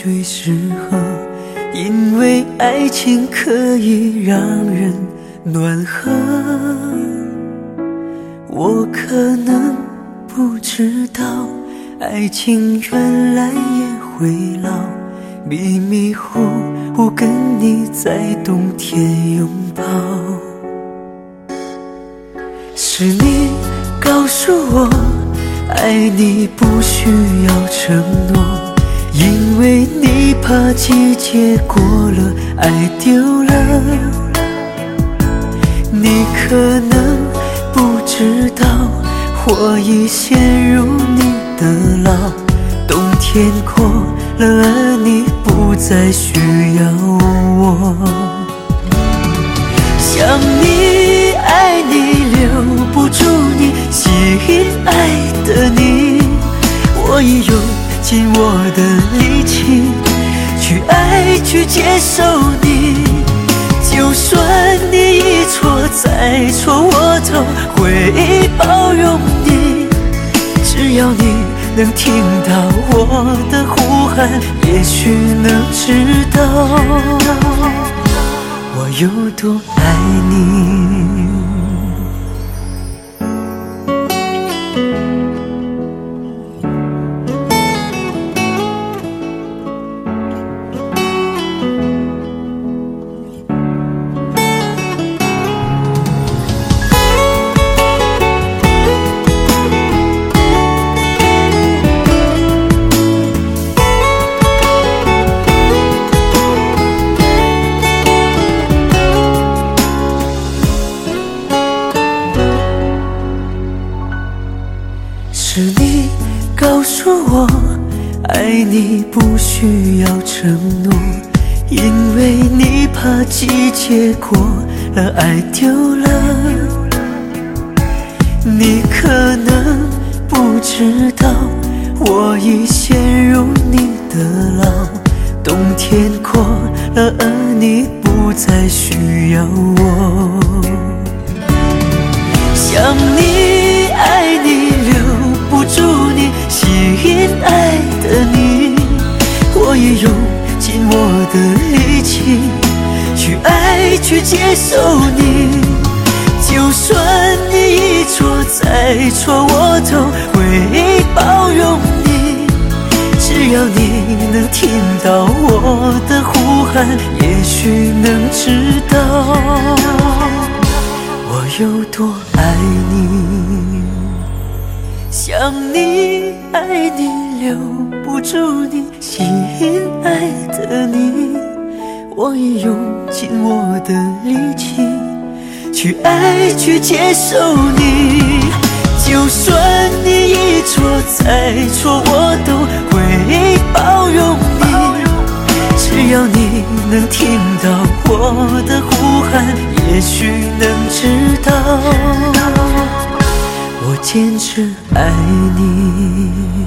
最适合，因为爱情可以让人暖和。我可能不知道，爱情原来也会老，迷迷糊糊跟你在冬天拥抱。是你告诉我，爱你不需要承诺，因为你怕季节过了，爱丢了。你可能不知道，我已陷入你的牢，冬天过了，而你不再需要我。想你爱你留不住你，吸引爱的你，我已用尽我的力气去爱去接受你。就算你一错再错，我都会包容你。只要你能听到我的呼喊，也许能知道我有多爱你。是你告诉我，爱你不需要承诺，因为你怕季节过了，爱丢了。你可能不知道，我已陷入你的牢，冬天过了，而你不再需要我。想你爱你留不住你，吸引爱的你，我也用尽我的力气去爱去接受你。就算你一错再错，我都会包容你。只要你能听到我的呼喊，也许能知道我有多爱你。想你爱你留不住你，吸引爱的你，我已用尽我的力气去爱去接受你。就算你一错再错，我都会包容你。只要你能听到我的呼喊，也许能知道我坚持爱你。